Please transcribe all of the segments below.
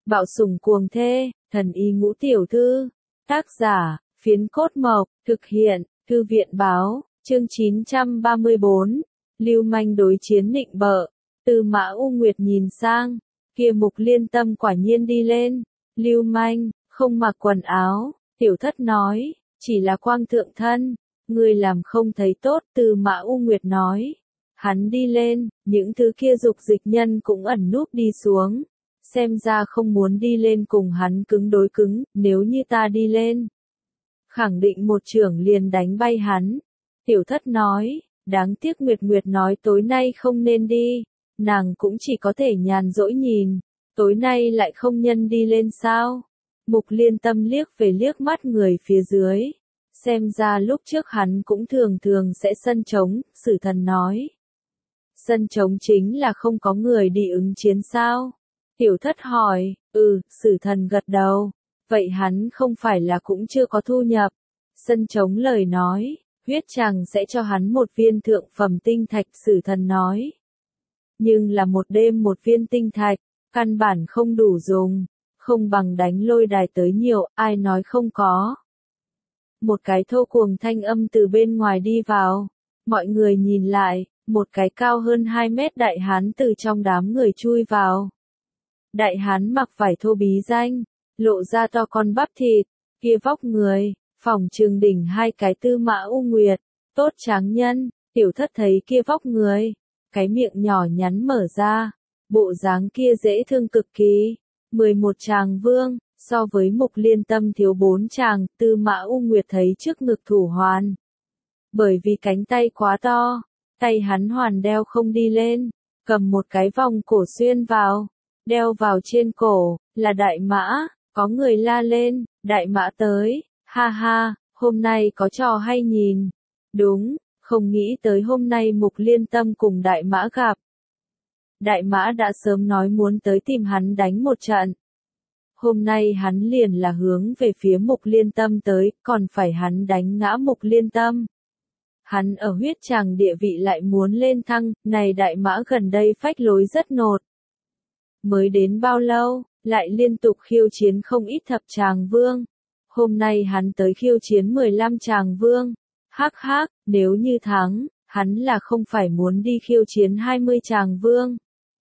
Bạo sủng cuồng thê, thần y ngũ tiểu thư. Tác giả, Phiến Cốt Mộc, thực hiện, Thư viện báo, chương 934. Lưu manh đối chiến nịnh bợ. Tư Mã U Nguyệt nhìn sang, kia Mục Liên Tâm quả nhiên đi lên. Lưu manh, không mặc quần áo, tiểu thất nói, chỉ là quang thượng thân, ngươi làm không thấy tốt. Tư Mã U Nguyệt nói. Hắn đi lên, những thứ kia dục dịch nhân cũng ẩn núp đi xuống. Xem ra không muốn đi lên cùng hắn cứng đối cứng, nếu như ta đi lên. Khẳng định một chưởng liền đánh bay hắn. Tiểu thất nói, đáng tiếc Nguyệt Nguyệt nói tối nay không nên đi, nàng cũng chỉ có thể nhàn rỗi nhìn, tối nay lại không nhân đi lên sao. Mục Liên Tâm liếc về liếc mắt người phía dưới. Xem ra lúc trước hắn cũng thường thường sẽ sân trống, Sử Thần nói. Sân trống chính là không có người đi ứng chiến sao? Tiểu thất hỏi, Sử Thần gật đầu. Vậy hắn không phải là cũng chưa có thu nhập. Sân trống lời nói, huyết tràng sẽ cho hắn một viên thượng phẩm tinh thạch. Sử Thần nói. Nhưng là một đêm một viên tinh thạch, căn bản không đủ dùng, không bằng đánh lôi đài tới nhiều, ai nói không có. Một cái thô cuồng thanh âm từ bên ngoài đi vào, mọi người nhìn lại, một cái cao hơn 2 mét đại hán từ trong đám người chui vào. Đại hán mặc vải thô bí danh, lộ ra to con bắp thịt, kia vóc người, phỏng trường đỉnh hai cái Tư Mã U Nguyệt, tốt tráng nhân. Tiểu thất thấy kia vóc người, cái miệng nhỏ nhắn mở ra, bộ dáng kia dễ thương cực kỳ. 11 tràng vương, so với Mục Liên Tâm thiếu 4 tràng. Tư Mã U Nguyệt thấy trước ngực thủ hoàn. Bởi vì cánh tay quá to, tay hắn hoàn đeo không đi lên, cầm một cái vòng cổ xuyên vào, đeo vào trên cổ, là đại mã. Có người la lên, đại mã tới, ha ha, hôm nay có trò hay nhìn. Đúng, không nghĩ tới hôm nay Mục Liên Tâm cùng đại mã gặp. Đại mã đã sớm nói muốn tới tìm hắn đánh một trận. Hôm nay hắn liền là hướng về phía Mục Liên Tâm tới, còn phải hắn đánh ngã Mục Liên Tâm. Hắn ở huyết tràng địa vị lại muốn lên thăng, này đại mã gần đây phách lối rất nột. Mới đến bao lâu, lại liên tục khiêu chiến không ít thập tràng vương. Hôm nay hắn tới khiêu chiến 15 tràng vương. Hắc hắc, nếu như thắng, hắn là không phải muốn đi khiêu chiến 20 tràng vương.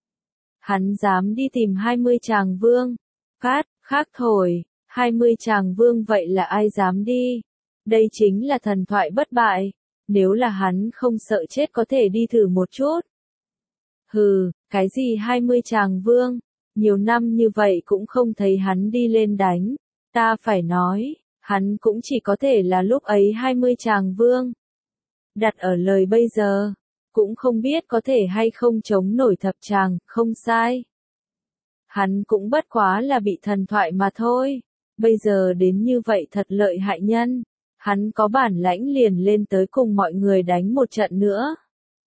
Hắn dám đi tìm 20 tràng vương. Cát, khác thổi, 20 tràng vương vậy là ai dám đi? Đây chính là thần thoại bất bại. Nếu là hắn không sợ chết có thể đi thử một chút. Hừ, cái gì 20 tràng vương? Nhiều năm như vậy cũng không thấy hắn đi lên đánh. Ta phải nói, hắn cũng chỉ có thể là lúc ấy 20 tràng vương. Đặt ở lời bây giờ, cũng không biết có thể hay không chống nổi thập tràng, không sai. Hắn cũng bất quá là bị thần thoại mà thôi. Bây giờ đến như vậy thật lợi hại nhân. Hắn có bản lãnh liền lên tới cùng mọi người đánh một trận nữa.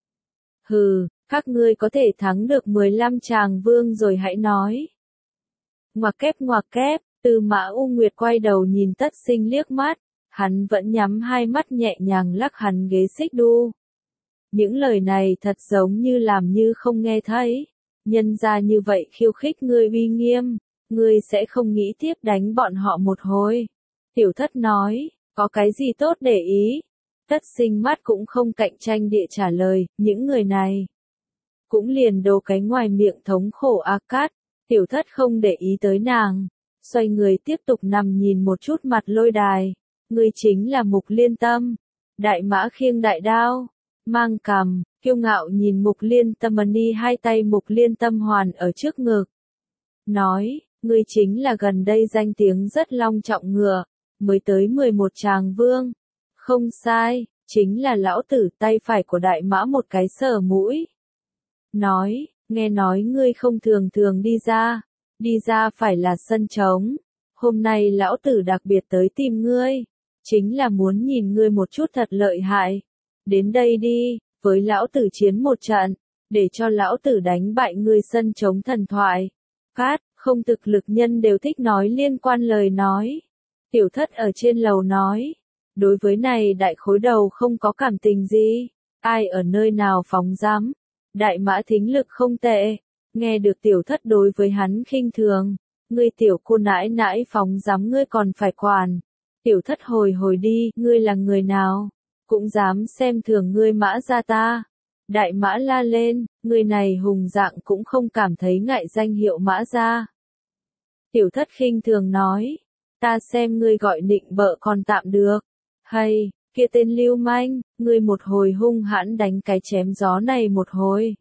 Hừ, các ngươi có thể thắng được 15 tràng vương rồi hãy nói. Ngoặc kép, Tư Mã U Nguyệt quay đầu nhìn Tất Sinh liếc mắt, hắn vẫn nhắm hai mắt nhẹ nhàng lắc hắn ghế xích đu. Những lời này thật giống như làm như không nghe thấy, nhân ra như vậy khiêu khích ngươi uy nghiêm, ngươi sẽ không nghĩ tiếp đánh bọn họ một hồi. Tiểu thất nói, có cái gì tốt để ý? Tất Sinh mắt cũng không cạnh tranh địa trả lời, những người này cũng liền đồ cái ngoài miệng thống khổ a cát. Tiểu thất không để ý tới nàng, xoay người tiếp tục nằm nhìn một chút mặt lôi đài. Ngươi chính là Mục Liên Tâm. Đại mã khiêng đại đao, mang cằm, kiêu ngạo nhìn Mục Liên Tâm ni hai tay Mục Liên Tâm hoàn ở trước ngực. Nói, ngươi chính là gần đây danh tiếng rất long trọng ngựa, mới tới 11 tràng vương. Không sai, chính là lão tử tay phải của đại mã một cái sờ mũi. Nói, nghe nói ngươi không thường thường đi ra phải là sân trống. Hôm nay lão tử đặc biệt tới tìm ngươi, chính là muốn nhìn ngươi một chút thật lợi hại. Đến đây đi, với lão tử chiến một trận, để cho lão tử đánh bại ngươi sân trống thần thoại. Cát, không thực lực nhân đều thích nói liên quan lời nói. Tiểu thất ở trên lầu nói, đối với này đại khối đầu không có cảm tình gì, ai ở nơi nào phóng dám. Đại mã thính lực không tệ, nghe được tiểu thất đối với hắn khinh thường, ngươi tiểu cô nãi nãi phóng dám ngươi còn phải quản. Tiểu thất hồi hồi đi, ngươi là người nào? Cũng dám xem thường ngươi Mã gia ta. Đại Mã la lên, người này hùng dạng cũng không cảm thấy ngại danh hiệu Mã gia. Tiểu thất khinh thường nói, ta xem ngươi gọi nịnh bợ còn tạm được. Hay, kia tên lưu manh, ngươi một hồi hung hãn đánh cái chém gió này một hồi.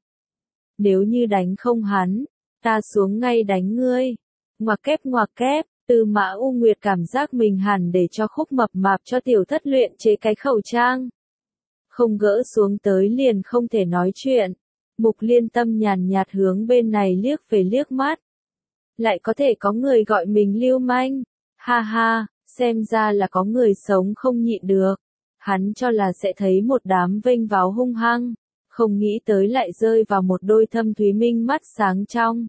Nếu như đánh không hắn, ta xuống ngay đánh ngươi. Ngoặc kép, Tư Mã U Nguyệt cảm giác mình hẳn để cho Khúc mập mạp cho tiểu thất luyện chế cái khẩu trang. Không gỡ xuống tới liền không thể nói chuyện. Mục Liên Tâm nhàn nhạt hướng bên này liếc về liếc mắt. Lại có thể có người gọi mình lưu manh. Ha ha, xem ra là có người sống không nhịn được. Hắn cho là sẽ thấy một đám vênh váo hung hăng. Không nghĩ tới lại rơi vào một đôi thâm thúy minh mắt sáng trong.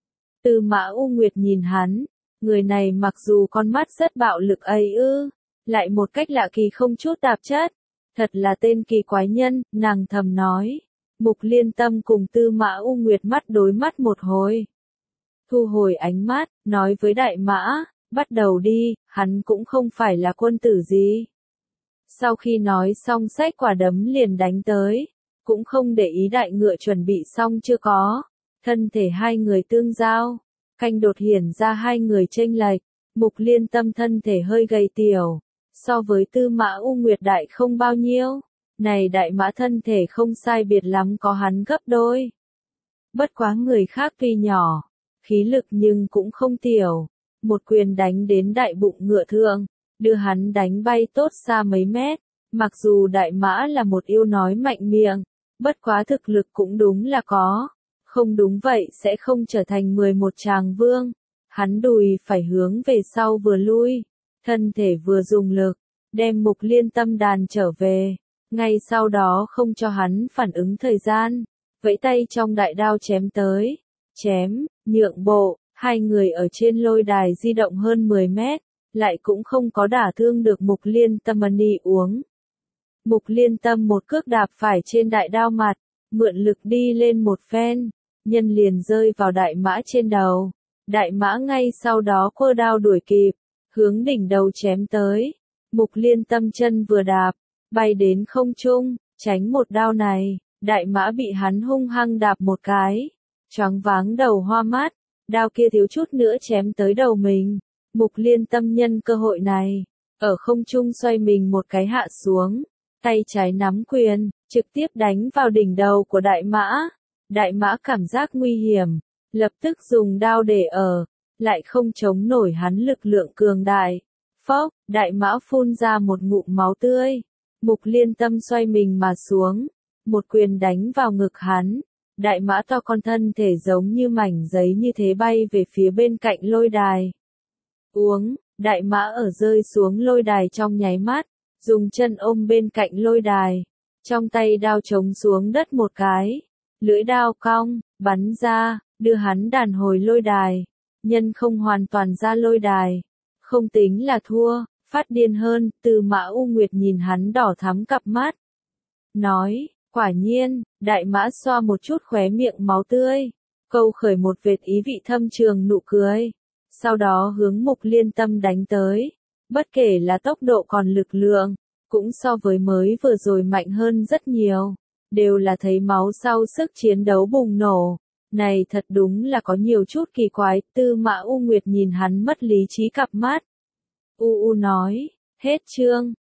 Tư Mã U Nguyệt nhìn hắn. Người này mặc dù con mắt rất bạo lực ấy ư. Lại một cách lạ kỳ không chút tạp chất. Thật là tên kỳ quái nhân, nàng thầm nói. Mục Liên Tâm cùng Tư Mã U Nguyệt mắt đối mắt một hồi. Thu hồi ánh mắt, nói với Đại Mã, bắt đầu đi, hắn cũng không phải là quân tử gì. Sau khi nói xong xách quả đấm liền đánh tới, cũng không để ý đại ngựa chuẩn bị xong chưa có. Thân thể hai người tương giao, canh đột hiển ra hai người chênh lệch. Mục Liên Tâm thân thể hơi gầy tiểu, so với Tư Mã U Nguyệt đại không bao nhiêu. Này Đại Mã thân thể không sai biệt lắm có hắn gấp đôi. Bất quá người khác tuy nhỏ, khí lực nhưng cũng không tiểu. Một quyền đánh đến đại bụng ngựa thượng, đưa hắn đánh bay tốt xa mấy mét. Mặc dù Đại Mã là một yêu nói mạnh miệng, bất quá thực lực cũng đúng là có. Không đúng vậy sẽ không trở thành 11 tràng vương. Hắn đùi phải hướng về sau vừa lui, thân thể vừa dùng lực, đem Mục Liên Tâm đàn trở về. Ngay sau đó không cho hắn phản ứng thời gian, vẫy tay trong đại đao chém tới. Chém, nhượng bộ, hai người ở trên lôi đài di động hơn 10 mét, lại cũng không có đả thương được Mục Liên Tâm ni uống. Mục Liên Tâm một cước đạp phải trên đại đao mặt, mượn lực đi lên một phen, nhân liền rơi vào Đại Mã trên đầu. Đại Mã ngay sau đó quơ đao đuổi kịp, hướng đỉnh đầu chém tới. Mục Liên Tâm chân vừa đạp, bay đến không trung, tránh một đao này. Đại Mã bị hắn hung hăng đạp một cái, choáng váng đầu hoa mắt, đao kia thiếu chút nữa chém tới đầu mình. Mục Liên Tâm nhân cơ hội này, ở không trung xoay mình một cái hạ xuống, tay trái nắm quyền, trực tiếp đánh vào đỉnh đầu của Đại Mã. Đại Mã cảm giác nguy hiểm, lập tức dùng đao để ở, lại không chống nổi hắn lực lượng cường đại. Phốc, Đại Mã phun ra một ngụm máu tươi. Mục Liên Tâm xoay mình mà xuống, một quyền đánh vào ngực hắn. Đại Mã to con thân thể giống như mảnh giấy như thế bay về phía bên cạnh lôi đài. Uống, Đại Mã ở rơi xuống lôi đài trong nháy mắt, dùng chân ôm bên cạnh lôi đài, trong tay đao chống xuống đất một cái, lưỡi đao cong, bắn ra, đưa hắn đàn hồi lôi đài. Nhân không hoàn toàn ra lôi đài, không tính là thua, phát điên hơn. Tư Mã U Nguyệt nhìn hắn đỏ thắm cặp mắt, nói, quả nhiên. Đại Mã xoa một chút khóe miệng máu tươi, câu khởi một vệt ý vị thâm trường nụ cười, sau đó hướng Mục Liên Tâm đánh tới. Bất kể là tốc độ còn lực lượng, cũng so với mới vừa rồi mạnh hơn rất nhiều, đều là thấy máu sau sức chiến đấu bùng nổ. Này thật đúng là có nhiều chút kỳ quái. Tư Mã U Nguyệt nhìn hắn mất lý trí cặp mắt. U nói, hết chương.